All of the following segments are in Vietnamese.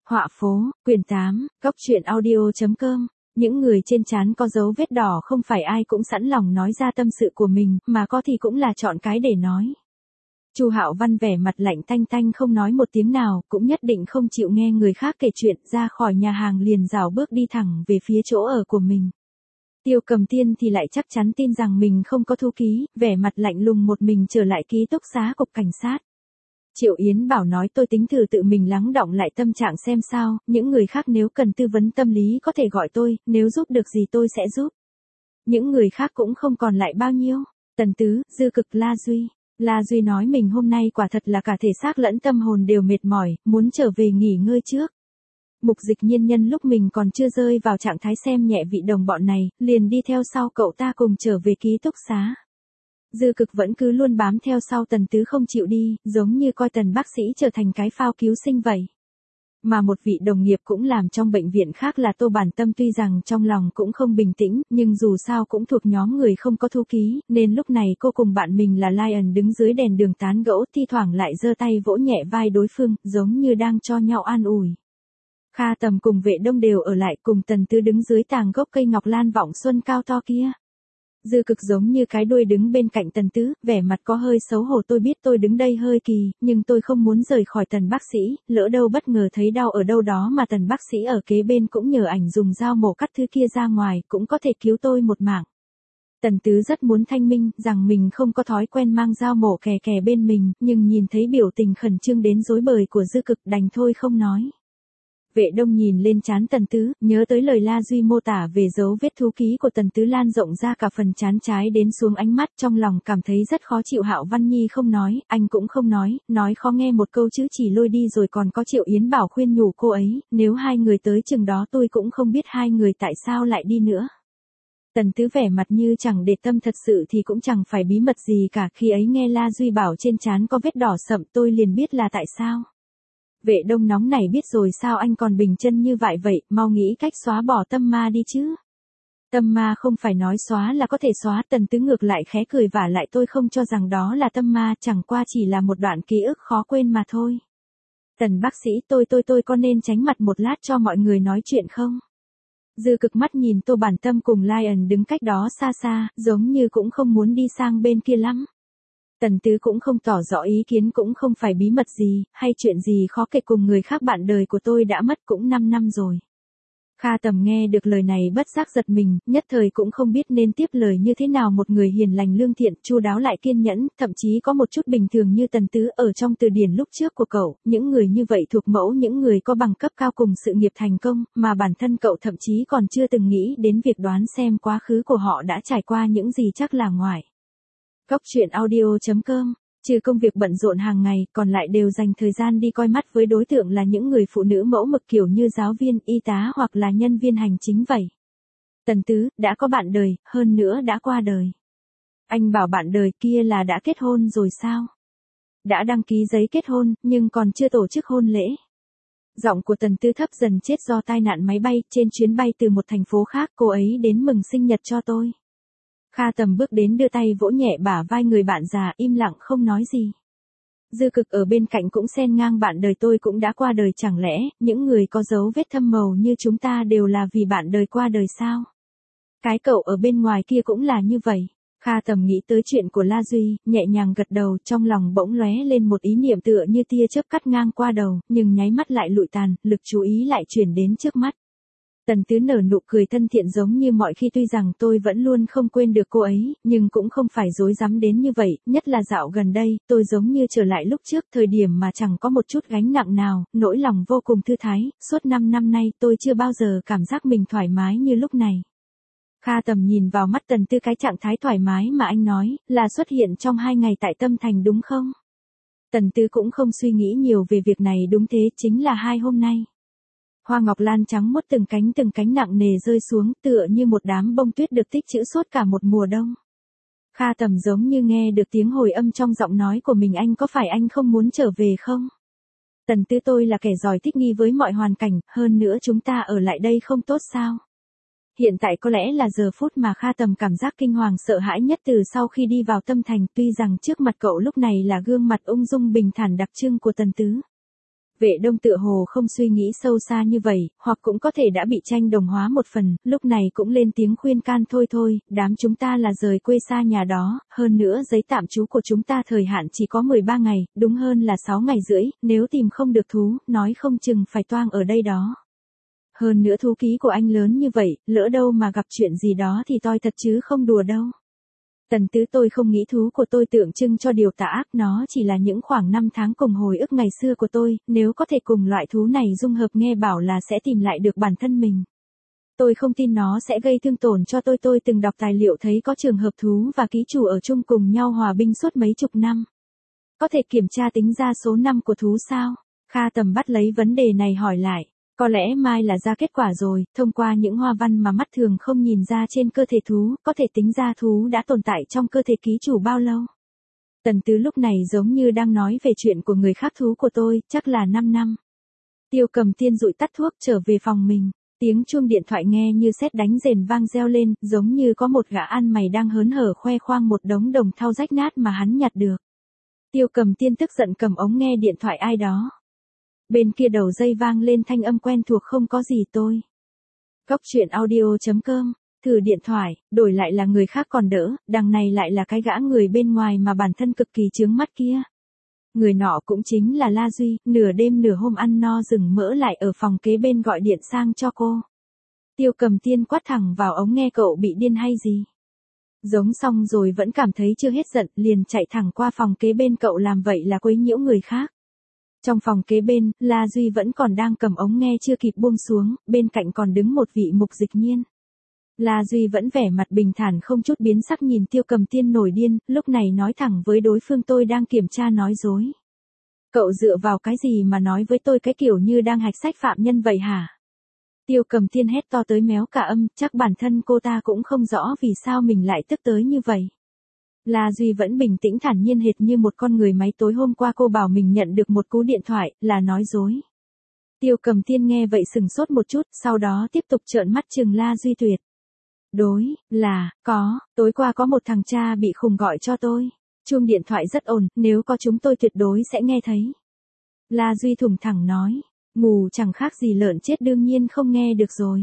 Họa phố, quyển 8, Góc truyện audio.com. Những người trên trán có dấu vết đỏ không phải ai cũng sẵn lòng nói ra tâm sự của mình, mà có thì cũng là chọn cái để nói. Chu Hạo Văn vẻ mặt lạnh tanh tanh không nói một tiếng nào, cũng nhất định không chịu nghe người khác kể chuyện, ra khỏi nhà hàng liền rảo bước đi thẳng về phía chỗ ở của mình. Tiêu Cầm Tiên thì lại chắc chắn tin rằng mình không có thu ký, vẻ mặt lạnh lùng một mình trở lại ký túc xá cục cảnh sát. Triệu Yến Bảo nói tôi tính thử tự mình lắng đọng lại tâm trạng xem sao, những người khác nếu cần tư vấn tâm lý có thể gọi tôi, nếu giúp được gì tôi sẽ giúp. Những người khác cũng không còn lại bao nhiêu. Tần Tứ, Dư Cực, La Duy. La Duy nói mình hôm nay quả thật là cả thể xác lẫn tâm hồn đều mệt mỏi, muốn trở về nghỉ ngơi trước. Mục Dịch Nhiên nhân lúc mình còn chưa rơi vào trạng thái xem nhẹ vị đồng bọn này, liền đi theo sau cậu ta cùng trở về ký túc xá. Dư Cực vẫn cứ luôn bám theo sau Tần Tứ không chịu đi, giống như coi Tần bác sĩ trở thành cái phao cứu sinh vậy. Mà một vị đồng nghiệp cũng làm trong bệnh viện khác là Tô Bản Tâm tuy rằng trong lòng cũng không bình tĩnh, nhưng dù sao cũng thuộc nhóm người không có thu ký, nên lúc này cô cùng bạn mình là Lion đứng dưới đèn đường tán gẫu, thi thoảng lại giơ tay vỗ nhẹ vai đối phương, giống như đang cho nhau an ủi. Kha Tầm cùng Vệ Đông đều ở lại cùng Tần Tứ đứng dưới tàng gốc cây ngọc lan vọng xuân cao to kia. Dư Cực giống như cái đuôi đứng bên cạnh Tần Tứ, vẻ mặt có hơi xấu hổ, tôi biết tôi đứng đây hơi kỳ, nhưng tôi không muốn rời khỏi Tần bác sĩ, lỡ đâu bất ngờ thấy đau ở đâu đó mà Tần bác sĩ ở kế bên cũng nhờ ảnh dùng dao mổ cắt thứ kia ra ngoài, cũng có thể cứu tôi một mạng. Tần Tứ rất muốn thanh minh, rằng mình không có thói quen mang dao mổ kè kè bên mình, nhưng nhìn thấy biểu tình khẩn trương đến rối bời của Dư Cực đành thôi không nói. Vệ Đông nhìn lên trán Tần Tứ, nhớ tới lời La Duy mô tả về dấu vết thú ký của Tần Tứ lan rộng ra cả phần trán trái đến xuống ánh mắt, trong lòng cảm thấy rất khó chịu. Hạo Văn Nhi không nói, anh cũng không nói khó nghe một câu chứ chỉ lôi đi, rồi còn có Triệu Yến Bảo khuyên nhủ cô ấy, nếu hai người tới chừng đó tôi cũng không biết hai người tại sao lại đi nữa. Tần Tứ vẻ mặt như chẳng để tâm, thật sự thì cũng chẳng phải bí mật gì cả, khi ấy nghe La Duy bảo trên trán có vết đỏ sậm tôi liền biết là tại sao. Vệ Đông nóng này, biết rồi sao anh còn bình chân như vậy, mau nghĩ cách xóa bỏ tâm ma đi chứ. Tâm ma không phải nói xóa là có thể xóa. Tần Tứ ngược lại khẽ cười, vả lại tôi không cho rằng đó là tâm ma, chẳng qua chỉ là một đoạn ký ức khó quên mà thôi. Tần bác sĩ, tôi có nên tránh mặt một lát cho mọi người nói chuyện không? Dư Cực mắt nhìn Tô Bản Tâm cùng Lion đứng cách đó xa xa, giống như cũng không muốn đi sang bên kia lắm. Tần Tứ cũng không tỏ rõ ý kiến, cũng không phải bí mật gì, hay chuyện gì khó kể cùng người khác, bạn đời của tôi đã mất cũng 5 năm rồi. Kha Tầm nghe được lời này bất giác giật mình, nhất thời cũng không biết nên tiếp lời như thế nào. Một người hiền lành lương thiện, chu đáo lại kiên nhẫn, thậm chí có một chút bình thường như Tần Tứ, ở trong từ điển lúc trước của cậu, những người như vậy thuộc mẫu những người có bằng cấp cao cùng sự nghiệp thành công, mà bản thân cậu thậm chí còn chưa từng nghĩ đến việc đoán xem quá khứ của họ đã trải qua những gì, chắc là ngoài. Góc truyện audio.com, trừ công việc bận rộn hàng ngày, còn lại đều dành thời gian đi coi mắt với đối tượng là những người phụ nữ mẫu mực kiểu như giáo viên, y tá hoặc là nhân viên hành chính vậy. Tần Tứ, đã có bạn đời, hơn nữa đã qua đời. Anh bảo bạn đời kia là đã kết hôn rồi sao? Đã đăng ký giấy kết hôn, nhưng còn chưa tổ chức hôn lễ. Giọng của Tần Tứ thấp dần, chết do tai nạn máy bay, trên chuyến bay từ một thành phố khác, cô ấy đến mừng sinh nhật cho tôi. Kha Tầm bước đến đưa tay vỗ nhẹ bả vai người bạn già, im lặng không nói gì. Dư Cực ở bên cạnh cũng xen ngang, bạn đời tôi cũng đã qua đời, chẳng lẽ những người có dấu vết thâm màu như chúng ta đều là vì bạn đời qua đời sao? Cái cậu ở bên ngoài kia cũng là như vậy. Kha Tầm nghĩ tới chuyện của La Duy, nhẹ nhàng gật đầu, trong lòng bỗng lóe lên một ý niệm tựa như tia chớp cắt ngang qua đầu, nhưng nháy mắt lại lụi tàn, lực chú ý lại chuyển đến trước mắt. Tần Tứ nở nụ cười thân thiện giống như mọi khi, tuy rằng tôi vẫn luôn không quên được cô ấy, nhưng cũng không phải rối rắm đến như vậy, nhất là dạo gần đây, tôi giống như trở lại lúc trước, thời điểm mà chẳng có một chút gánh nặng nào, nỗi lòng vô cùng thư thái, suốt 5 năm nay tôi chưa bao giờ cảm giác mình thoải mái như lúc này. Kha Tầm nhìn vào mắt Tần Tứ, cái trạng thái thoải mái mà anh nói, là xuất hiện trong 2 ngày tại Tâm Thành đúng không? Tần Tứ cũng không suy nghĩ nhiều về việc này, đúng thế, chính là 2 hôm nay. Hoa ngọc lan trắng muốt từng cánh nặng nề rơi xuống, tựa như một đám bông tuyết được tích trữ suốt cả một mùa đông. Kha Tầm giống như nghe được tiếng hồi âm trong giọng nói của mình, anh có phải anh không muốn trở về không? Tần Tứ, tôi là kẻ giỏi thích nghi với mọi hoàn cảnh, hơn nữa chúng ta ở lại đây không tốt sao? Hiện tại có lẽ là giờ phút mà Kha Tầm cảm giác kinh hoàng sợ hãi nhất từ sau khi đi vào Tâm Thành, tuy rằng trước mặt cậu lúc này là gương mặt ung dung bình thản đặc trưng của Tần Tứ. Vệ Đông tựa hồ không suy nghĩ sâu xa như vậy, hoặc cũng có thể đã bị tranh đồng hóa một phần, lúc này cũng lên tiếng khuyên can thôi thôi, đám chúng ta là rời quê xa nhà đó, hơn nữa giấy tạm trú của chúng ta thời hạn chỉ có 13 ngày, đúng hơn là 6 ngày rưỡi, nếu tìm không được thú, nói không chừng phải toang ở đây đó. Hơn nữa thú ký của anh lớn như vậy, lỡ đâu mà gặp chuyện gì đó thì toi thật chứ không đùa đâu. Tần Tứ tôi không nghĩ thú của tôi tượng trưng cho điều tà ác, nó chỉ là những khoảng năm tháng cùng hồi ức ngày xưa của tôi, nếu có thể cùng loại thú này dung hợp nghe bảo là sẽ tìm lại được bản thân mình. Tôi không tin nó sẽ gây thương tổn cho tôi từng đọc tài liệu thấy có trường hợp thú và ký chủ ở chung cùng nhau hòa binh suốt mấy chục năm. Có thể kiểm tra tính ra số năm của thú sao? Kha Tầm bắt lấy vấn đề này hỏi lại. Có lẽ mai là ra kết quả rồi, thông qua những hoa văn mà mắt thường không nhìn ra trên cơ thể thú, có thể tính ra thú đã tồn tại trong cơ thể ký chủ bao lâu. Tần Tứ lúc này giống như đang nói về chuyện của người khác, thú của tôi, chắc là 5 năm. Tiêu Cầm Tiên dụi tắt thuốc trở về phòng mình, tiếng chuông điện thoại nghe như sét đánh rền vang reo lên, giống như có một gã ăn mày đang hớn hở khoe khoang một đống đồng thau rách nát mà hắn nhặt được. Tiêu Cầm Tiên tức giận cầm ống nghe điện thoại ai đó. Bên kia đầu dây vang lên thanh âm quen thuộc, không có gì tôi. Góc truyện audio.com, thử điện thoại, đổi lại là người khác còn đỡ, đằng này lại là cái gã người bên ngoài mà bản thân cực kỳ chướng mắt kia. Người nọ cũng chính là La Duy, nửa đêm nửa hôm ăn no rừng mỡ lại ở phòng kế bên gọi điện sang cho cô. Tiêu Cầm Tiên quát thẳng vào ống nghe, cậu bị điên hay gì? Giống xong rồi vẫn cảm thấy chưa hết giận, liền chạy thẳng qua phòng kế bên, cậu làm vậy là quấy nhiễu người khác. Trong phòng kế bên, La Duy vẫn còn đang cầm ống nghe chưa kịp buông xuống, bên cạnh còn đứng một vị Mục Dịch Nhiên. La Duy vẫn vẻ mặt bình thản không chút biến sắc nhìn Tiêu Cầm Tiên nổi điên, lúc này nói thẳng với đối phương, tôi đang kiểm tra nói dối. Cậu dựa vào cái gì mà nói với tôi cái kiểu như đang hạch sách phạm nhân vậy hả? Tiêu Cầm Tiên hét to tới méo cả âm, chắc bản thân cô ta cũng không rõ vì sao mình lại tức tới như vậy. La Duy vẫn bình tĩnh thản nhiên hệt như một con người máy, tối hôm qua cô bảo mình nhận được một cú điện thoại, là nói dối. Tiêu Cầm Tiên nghe vậy sừng sốt một chút, sau đó tiếp tục trợn mắt trừng La Duy, tuyệt đối là, tối qua có một thằng cha bị khùng gọi cho tôi. Chuông điện thoại rất ồn, nếu có chúng tôi tuyệt đối sẽ nghe thấy. La Duy thủng thẳng nói, ngủ chẳng khác gì lợn chết, đương nhiên không nghe được rồi.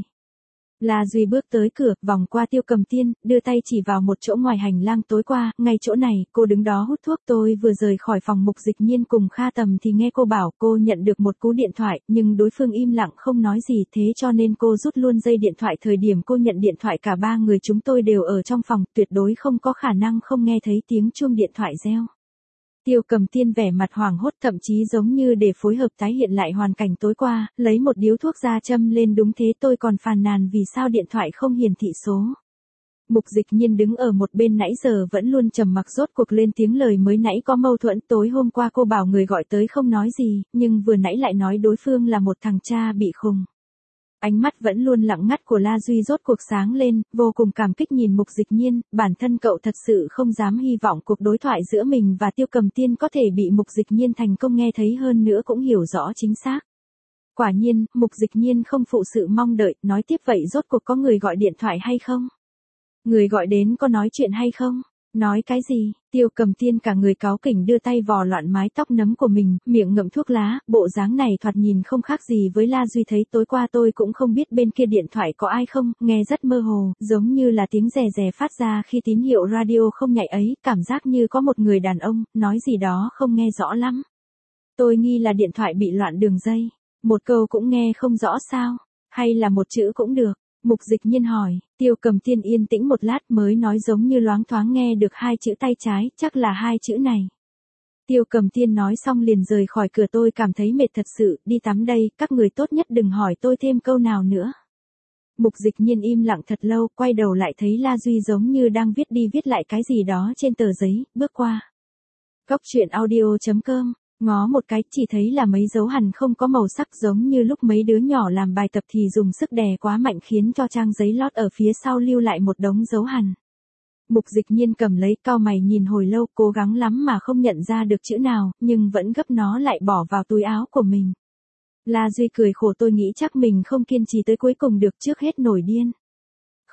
La Duy bước tới cửa, vòng qua Tiêu Cầm Tiên, đưa tay chỉ vào một chỗ ngoài hành lang, tối qua, ngay chỗ này, cô đứng đó hút thuốc, tôi vừa rời khỏi phòng Mục Dịch Nhiên cùng Kha Tầm thì nghe cô bảo cô nhận được một cú điện thoại, nhưng đối phương im lặng không nói gì, thế cho nên cô rút luôn dây điện thoại. Thời điểm cô nhận điện thoại cả ba người chúng tôi đều ở trong phòng, tuyệt đối không có khả năng không nghe thấy tiếng chuông điện thoại reo. Tiêu Cầm Tiên vẻ mặt hoảng hốt, thậm chí giống như để phối hợp tái hiện lại hoàn cảnh tối qua, lấy một điếu thuốc ra châm lên, đúng thế, tôi còn phàn nàn vì sao điện thoại không hiển thị số. Mục Dịch Nhiên đứng ở một bên nãy giờ vẫn luôn trầm mặc rốt cuộc lên tiếng, lời mới nãy có mâu thuẫn, tối hôm qua cô bảo người gọi tới không nói gì, nhưng vừa nãy lại nói đối phương là một thằng cha bị khùng. Ánh mắt vẫn luôn lặng ngắt của La Duy rốt cuộc sáng lên, vô cùng cảm kích nhìn Mục Dịch Nhiên, bản thân cậu thật sự không dám hy vọng cuộc đối thoại giữa mình và Tiêu Cầm Tiên có thể bị Mục Dịch Nhiên thành công nghe thấy, hơn nữa cũng hiểu rõ chính xác. Quả nhiên, Mục Dịch Nhiên không phụ sự mong đợi, nói tiếp, vậy rốt cuộc có người gọi điện thoại hay không? Người gọi đến có nói chuyện hay không? Nói cái gì? Tiêu Cầm Tiên cả người cáu kỉnh đưa tay vò loạn mái tóc nấm của mình, miệng ngậm thuốc lá, bộ dáng này thoạt nhìn không khác gì với La Duy thấy tối qua. Tôi cũng không biết bên kia điện thoại có ai không, nghe rất mơ hồ, giống như là tiếng rè rè phát ra khi tín hiệu radio không nhạy ấy, cảm giác như có một người đàn ông, nói gì đó không nghe rõ lắm. Tôi nghi là điện thoại bị loạn đường dây, một câu cũng nghe không rõ sao, hay là một chữ cũng được. Mục Dịch Nhiên hỏi, Tiêu Cầm Tiên yên tĩnh một lát mới nói giống như loáng thoáng nghe được hai chữ tay trái, chắc là hai chữ này. Tiêu Cầm Tiên nói xong liền rời khỏi cửa, tôi cảm thấy mệt thật sự, đi tắm đây, các người tốt nhất đừng hỏi tôi thêm câu nào nữa. Mục Dịch Nhiên im lặng thật lâu, quay đầu lại thấy La Duy giống như đang viết đi viết lại cái gì đó trên tờ giấy, bước qua. Góc truyện audio.com, ngó một cái, chỉ thấy là mấy dấu hằn không có màu sắc, giống như lúc mấy đứa nhỏ làm bài tập thì dùng sức đè quá mạnh khiến cho trang giấy lót ở phía sau lưu lại một đống dấu hằn. Mục Dịch Nhiên cầm lấy, cau mày nhìn hồi lâu, cố gắng lắm mà không nhận ra được chữ nào, nhưng vẫn gấp nó lại bỏ vào túi áo của mình. La Duy cười khổ, tôi nghĩ chắc mình không kiên trì tới cuối cùng được, trước hết nổi điên.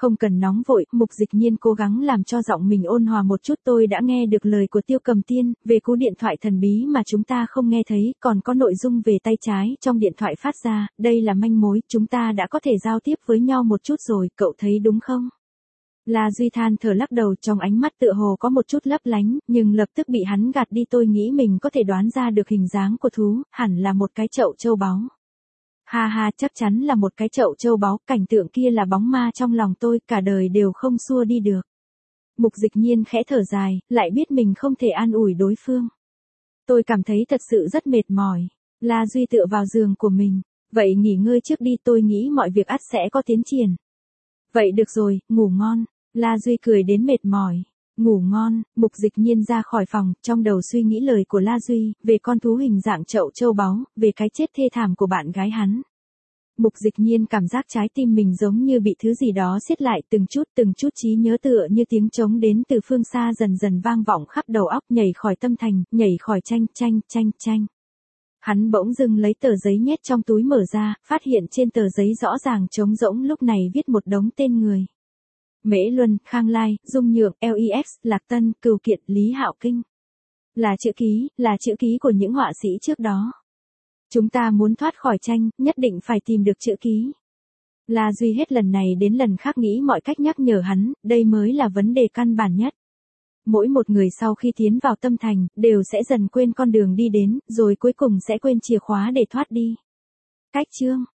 Không cần nóng vội, Mục Dịch Nhiên cố gắng làm cho giọng mình ôn hòa một chút. Tôi đã nghe được lời của Tiêu Cầm Tiên, về cú điện thoại thần bí mà chúng ta không nghe thấy, còn có nội dung về tay trái trong điện thoại phát ra, đây là manh mối, chúng ta đã có thể giao tiếp với nhau một chút rồi, cậu thấy đúng không? La Duy than thở lắc đầu, trong ánh mắt tựa hồ có một chút lấp lánh, nhưng lập tức bị hắn gạt đi. Tôi nghĩ mình có thể đoán ra được hình dáng của thú, hẳn là một cái chậu châu báu. Ha ha, chắc chắn là một cái chậu châu báu, cảnh tượng kia là bóng ma trong lòng tôi, cả đời đều không xua đi được. Mục Dịch Nhiên khẽ thở dài, lại biết mình không thể an ủi đối phương. Tôi cảm thấy thật sự rất mệt mỏi. La Duy tựa vào giường của mình. Vậy nghỉ ngơi trước đi, tôi nghĩ mọi việc ắt sẽ có tiến triển. Vậy được rồi, ngủ ngon. La Duy cười đến mệt mỏi. Ngủ ngon, Mục Dịch Nhiên ra khỏi phòng, trong đầu suy nghĩ lời của La Duy, về con thú hình dạng chậu châu báu, về cái chết thê thảm của bạn gái hắn. Mục Dịch Nhiên cảm giác trái tim mình giống như bị thứ gì đó siết lại, từng chút trí nhớ tựa như tiếng trống đến từ phương xa dần dần vang vọng khắp đầu óc, nhảy khỏi tâm thành, nhảy khỏi tranh. Hắn bỗng dưng lấy tờ giấy nhét trong túi mở ra, phát hiện trên tờ giấy rõ ràng trống rỗng, lúc này viết một đống tên người. Mễ Luân, Khang Lai, Dung Nhượng, LEX, Lạc Tân, Cửu Kiện, Lý Hạo Kinh. Là chữ ký của những họa sĩ trước đó. Chúng ta muốn thoát khỏi tranh, nhất định phải tìm được chữ ký. La Duy hết lần này đến lần khác nghĩ mọi cách nhắc nhở hắn, đây mới là vấn đề căn bản nhất. Mỗi một người sau khi tiến vào tâm thành, đều sẽ dần quên con đường đi đến, rồi cuối cùng sẽ quên chìa khóa để thoát đi. Cách chương